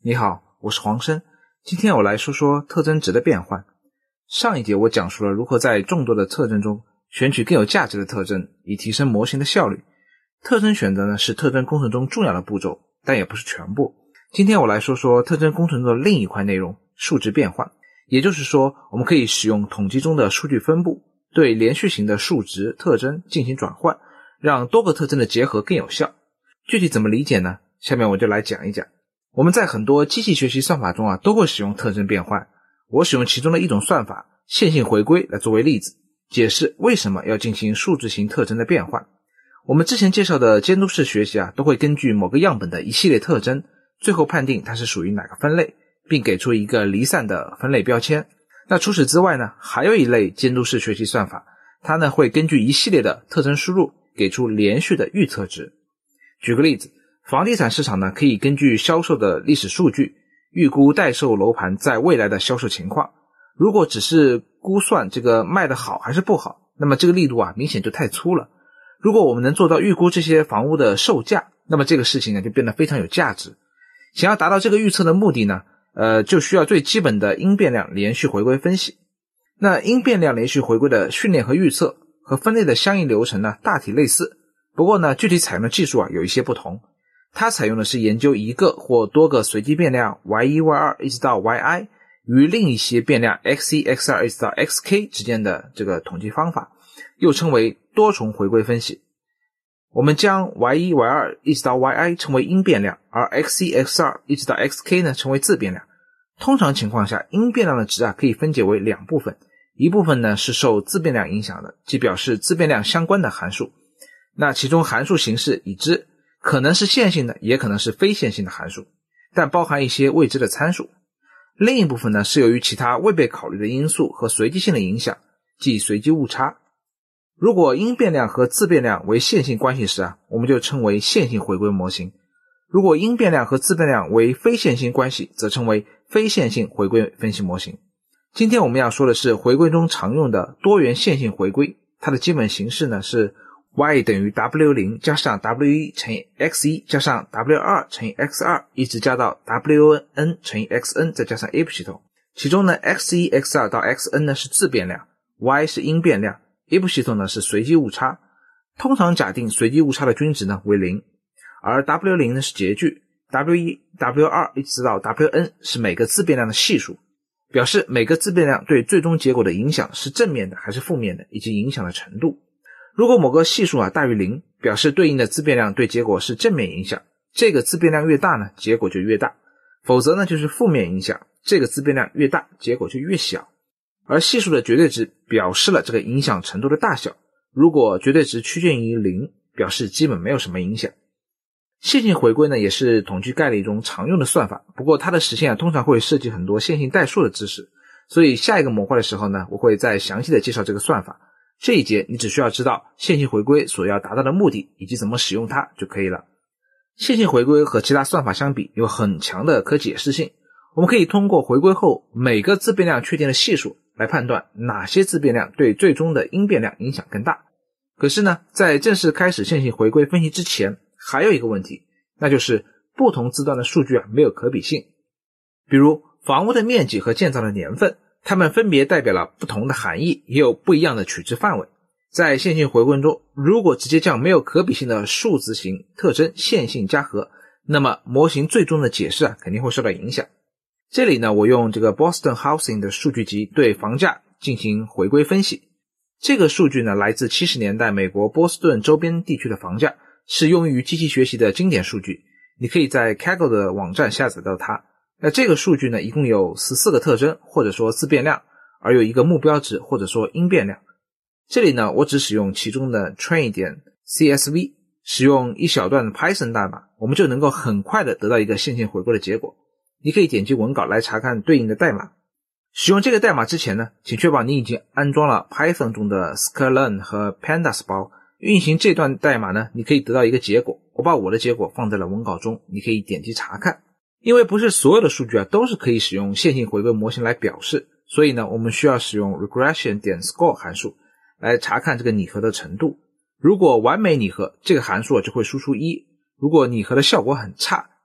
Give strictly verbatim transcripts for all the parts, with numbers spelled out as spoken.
你好，我是黄生，今天我来说说特征值的变换。上一节我讲述了如何在众多的特征中选取更有价值的特征，以提升模型的效率。特征选择呢是特征工程中重要的步骤，但也不是全部。今天我来说说特征工程中的另一块内容，数值变换。也就是说，我们可以使用统计中的数据分布，对连续型的数值特征进行转换，让多个特征的结合更有效。具体怎么理解呢？下面我就来讲一讲。我们在很多机器学习算法中啊，都会使用特征变换。我使用其中的一种算法线性回归来作为例子，解释为什么要进行数值型特征的变换。我们之前介绍的监督式学习啊，都会根据某个样本的一系列特征，最后判定它是属于哪个分类，并给出一个离散的分类标签。那除此之外呢，还有一类监督式学习算法，它呢会根据一系列的特征输入，给出连续的预测值。举个例子，房地产市场呢，可以根据销售的历史数据，预估待售楼盘在未来的销售情况。如果只是估算这个卖的好还是不好，那么这个力度啊，明显就太粗了。如果我们能做到预估这些房屋的售价，那么这个事情呢，就变得非常有价值。想要达到这个预测的目的呢，呃，就需要最基本的因变量连续回归分析。那因变量连续回归的训练和预测和分类的相应流程呢，大体类似。不过呢，具体采用的技术啊，有一些不同。它采用的是研究一个或多个随机变量 Y 一 Y 二 一直到 Y I 与另一些变量 X 一 X 二 一直到 X K 之间的这个统计方法，又称为多重回归分析。我们将 Y 一 Y 二 一直到 Y I 称为因变量，而 X 一 X 二 一直到 X K 呢称为自变量。通常情况下，因变量的值啊可以分解为两部分，一部分呢是受自变量影响的，即表示自变量相关的函数。那其中函数形式已知，可能是线性的，也可能是非线性的函数，但包含一些未知的参数。另一部分呢是由于其他未被考虑的因素和随机性的影响，即随机误差。如果因变量和自变量为线性关系时啊，我们就称为线性回归模型。如果因变量和自变量为非线性关系，则称为非线性回归分析模型。今天我们要说的是回归中常用的多元线性回归，它的基本形式呢是 y 等于 W 零 加上 W 一 乘以 X 一 加上 W 二 乘以 X 二 一直加到 W N 乘以 X N 再加上 if 系统。其中呢 X 一 X 二 到 X N 呢是自变量， Y 是因变量， if 系统呢是随机误差。通常假定随机误差的均值呢为零，而 W 零 呢是截距， W 一 W 二 一直到 W N 是每个自变量的系数，表示每个自变量对最终结果的影响是正面的还是负面的，以及影响的程度。如果某个系数啊大于零，表示对应的自变量对结果是正面影响，这个自变量越大呢，结果就越大，否则呢就是负面影响，这个自变量越大，结果就越小。而系数的绝对值表示了这个影响程度的大小，如果绝对值趋近于零，表示基本没有什么影响。线性回归呢也是统计概率中常用的算法，不过它的实现啊通常会涉及很多线性代数的知识，所以下一个模块的时候呢，我会再详细的介绍这个算法。这一节你只需要知道线性回归所要达到的目的以及怎么使用它就可以了。线性回归和其他算法相比有很强的可解释性，我们可以通过回归后每个自变量确定的系数来判断哪些自变量对最终的因变量影响更大。可是呢，在正式开始线性回归分析之前，还有一个问题，那就是不同字段的数据啊没有可比性。比如房屋的面积和建造的年份，它们分别代表了不同的含义，也有不一样的取值范围。在线性回归中，如果直接将没有可比性的数字型特征线性加和，那么模型最终的解释啊肯定会受到影响。这里呢，我用这个 Boston Housing 的数据集对房价进行回归分析。这个数据呢来自七十年代美国波士顿周边地区的房价，是用于机器学习的经典数据，你可以在 Kaggle 的网站下载到它。那这个数据呢一共有十四个特征或者说自变量，而有一个目标值或者说因变量。这里呢我只使用其中的 train 点 C S V， 使用一小段 Python 代码，我们就能够很快的得到一个线性回归的结果。你可以点击文稿来查看对应的代码。使用这个代码之前呢，请确保你已经安装了 Python 中的 sklearn 和 pandas 包。运行这段代码呢，你可以得到一个结果，我把我的结果放在了文稿中，你可以点击查看。因为不是所有的数据啊都是可以使用线性回归模型来表示，所以呢我们需要使用 regression 点 score 函数来查看这个拟合的程度。如果完美拟合，这个函数就会输出一；如果拟合的效果很差，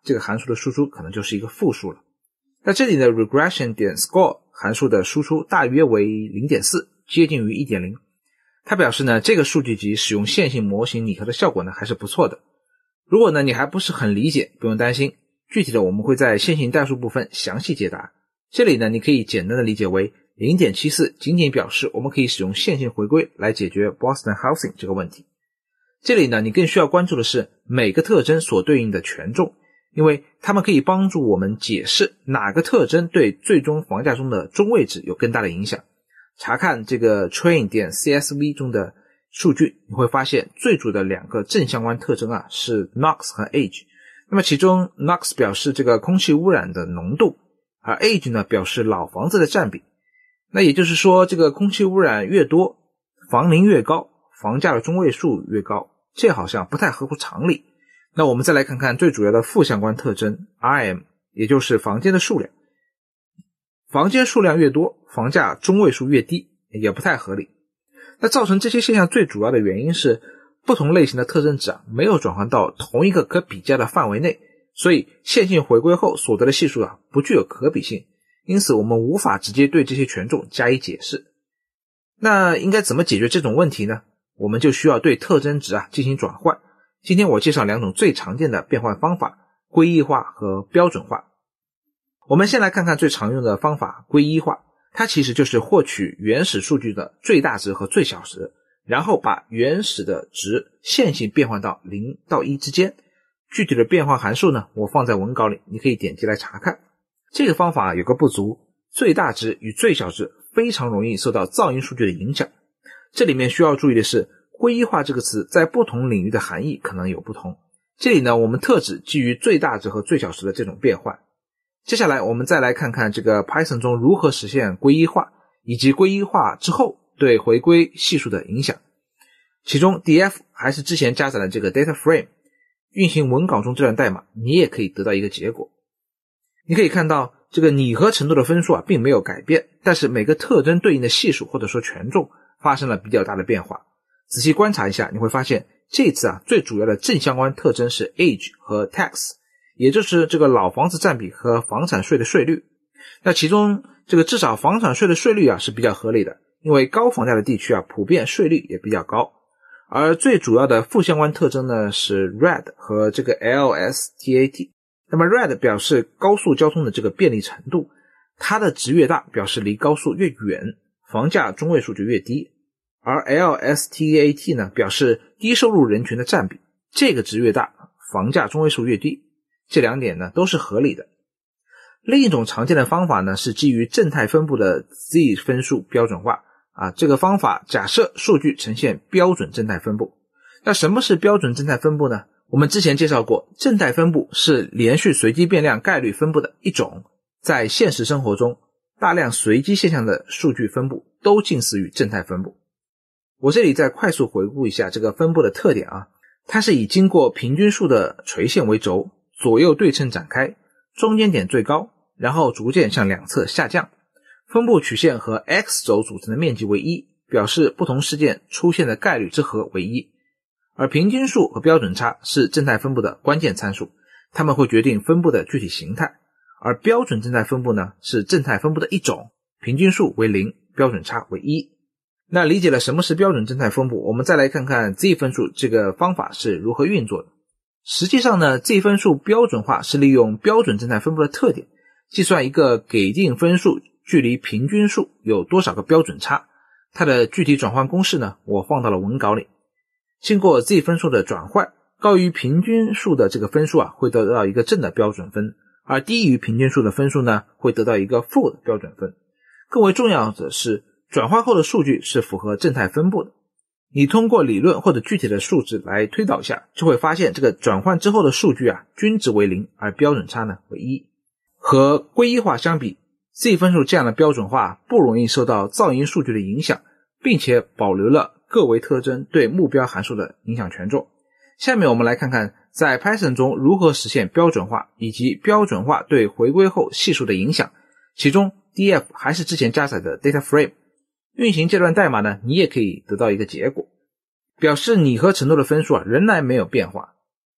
这个函数的输出可能就是一个负数了。那这里的 regression 点 score 函数的输出大约为 零点四， 接近于 一点零。 它表示呢，这个数据集使用线性模型拟合的效果呢还是不错的。如果呢你还不是很理解，不用担心，具体的我们会在线性代数部分详细解答。这里呢你可以简单的理解为 零点七四 仅仅表示我们可以使用线性回归来解决 Boston housing 这个问题。这里呢你更需要关注的是每个特征所对应的权重，因为它们可以帮助我们解释哪个特征对最终房价中的中位值有更大的影响。查看这个 train 点 C S V 中的数据，你会发现最主的两个正相关特征啊是 Nox 和 Age。 那么其中 Nox 表示这个空气污染的浓度，而 Age 呢表示老房子的占比。那也就是说，这个空气污染越多，房龄越高，房价的中位数越高，这好像不太合乎常理。那我们再来看看最主要的负相关特征 R M， 也就是房间的数量。房间数量越多，房价中位数越低，也不太合理。那造成这些现象最主要的原因是不同类型的特征值啊没有转换到同一个可比较的范围内，所以线性回归后所得的系数啊不具有可比性，因此我们无法直接对这些权重加以解释。那应该怎么解决这种问题呢？我们就需要对特征值啊进行转换。今天我介绍两种最常见的变换方法，归一化和标准化。我们先来看看最常用的方法，归一化。它其实就是获取原始数据的最大值和最小值，然后把原始的值线性变换到零到一之间。具体的变换函数呢，我放在文稿里，你可以点击来查看。这个方法有个不足，最大值与最小值非常容易受到噪音数据的影响。这里面需要注意的是，归一化这个词在不同领域的含义可能有不同。这里呢，我们特指基于最大值和最小值的这种变换。接下来我们再来看看这个 Python 中如何实现归一化，以及归一化之后对回归系数的影响。其中 D F 还是之前加载的这个 data frame， 运行文稿中这段代码，你也可以得到一个结果。你可以看到这个拟合程度的分数啊并没有改变，但是每个特征对应的系数或者说权重发生了比较大的变化。仔细观察一下，你会发现这次啊最主要的正相关特征是 age 和 tax， 也就是这个老房子占比和房产税的税率。那其中这个至少房产税的税率啊是比较合理的，因为高房价的地区啊普遍税率也比较高。而最主要的负相关特征呢是 red 和这个 L S T A T。 那么 red 表示高速交通的这个便利程度，它的值越大表示离高速越远，房价中位数就越低。而 L S T A T 呢表示低收入人群的占比，这个值越大，房价中位数越低。这两点呢都是合理的。另一种常见的方法呢是基于正态分布的 Z 分数标准化啊，这个方法假设数据呈现标准正态分布。那什么是标准正态分布呢？我们之前介绍过，正态分布是连续随机变量概率分布的一种。在现实生活中，大量随机现象的数据分布都近似于正态分布。我这里再快速回顾一下这个分布的特点啊，它是以经过平均数的垂线为轴，左右对称展开，中间点最高，然后逐渐向两侧下降。分布曲线和 X 轴组成的面积为一，表示不同事件出现的概率之和为一。而平均数和标准差是正态分布的关键参数，它们会决定分布的具体形态。而标准正态分布呢是正态分布的一种，平均数为零，标准差为一。那理解了什么是标准正态分布，我们再来看看 Z 分数这个方法是如何运作的。实际上呢 Z 分数标准化是利用标准正态分布的特点，计算一个给定分数距离平均数有多少个标准差。它的具体转换公式呢我放到了文稿里。经过 Z 分数的转换，高于平均数的这个分数啊会得到一个正的标准分，而低于平均数的分数呢会得到一个负的标准分。更为重要的是，转换后的数据是符合正态分布的。你通过理论或者具体的数值来推导一下，就会发现这个转换之后的数据啊均值为零，而标准差呢为一。和归一化相比， Z 分数这样的标准化不容易受到噪音数据的影响，并且保留了各维特征对目标函数的影响权重。下面我们来看看在 Python 中如何实现标准化，以及标准化对回归后系数的影响。其中 D F 还是之前加载的 data frame， 运行这段代码呢，你也可以得到一个结果，表示拟合程度的分数啊仍然没有变化。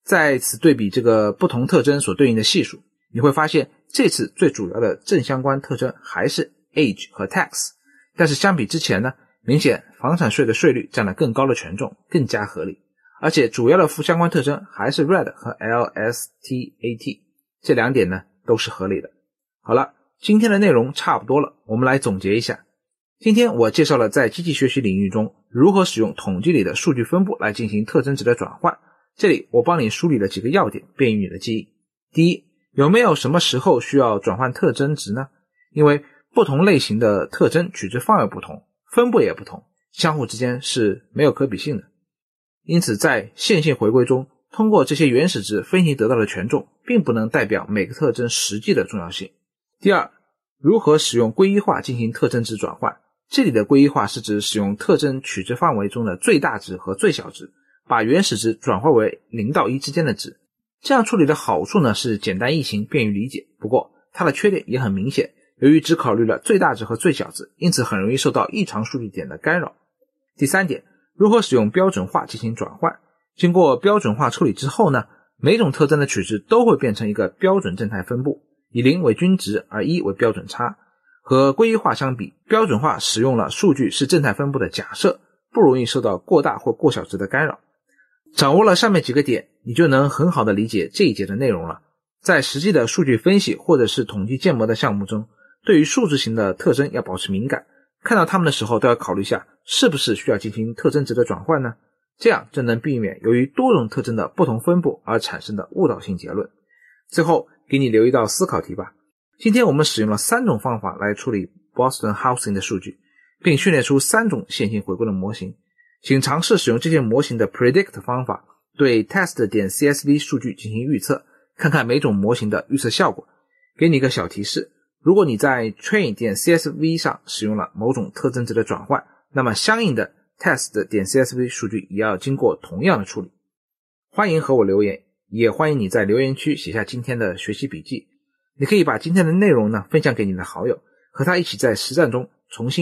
在此对比这个不同特征所对应的系数，你会发现这次最主要的正相关特征还是 age 和 tax， 但是相比之前呢，明显房产税的税率占了更高的权重，更加合理。而且主要的负相关特征还是 red 和 L S T A T， 这两点呢都是合理的。好了，今天的内容差不多了，我们来总结一下。今天我介绍了在机器学习领域中如何使用统计里的数据分布来进行特征值的转换，这里我帮你梳理了几个要点，便于你的记忆。第一，有没有什么时候需要转换特征值呢？因为不同类型的特征取值范围不同，分布也不同，相互之间是没有可比性的。因此在线性回归中，通过这些原始值分析得到的权重并不能代表每个特征实际的重要性。第二，如何使用归一化进行特征值转换，这里的归一化是指使用特征取值范围中的最大值和最小值，把原始值转化为零到一之间的值。这样处理的好处呢是简单易行，便于理解，不过它的缺点也很明显，由于只考虑了最大值和最小值，因此很容易受到异常数据点的干扰。第三点，如何使用标准化进行转换。经过标准化处理之后呢，每种特征的取值都会变成一个标准正态分布，以零为均值而一为标准差。和归一化相比，标准化使用了数据是正态分布的假设，不容易受到过大或过小值的干扰。掌握了上面几个点，你就能很好的理解这一节的内容了。在实际的数据分析或者是统计建模的项目中，对于数值型的特征要保持敏感，看到它们的时候都要考虑一下是不是需要进行特征值的转换呢？这样就能避免由于多种特征的不同分布而产生的误导性结论。最后给你留一道思考题吧。今天我们使用了三种方法来处理 Boston Housing 的数据，并训练出三种线性回归的模型。请尝试使用这些模型的 predict 方法对 test.csv 数据进行预测，看看每种模型的预测效果。给你一个小提示，如果你在 train.csv 上使用了某种特征值的转换，那么相应的 test.csv 数据也要经过同样的处理。欢迎和我留言，也欢迎你在留言区写下今天的学习笔记。你可以把今天的内容呢分享给你的好友，和他一起在实战中重新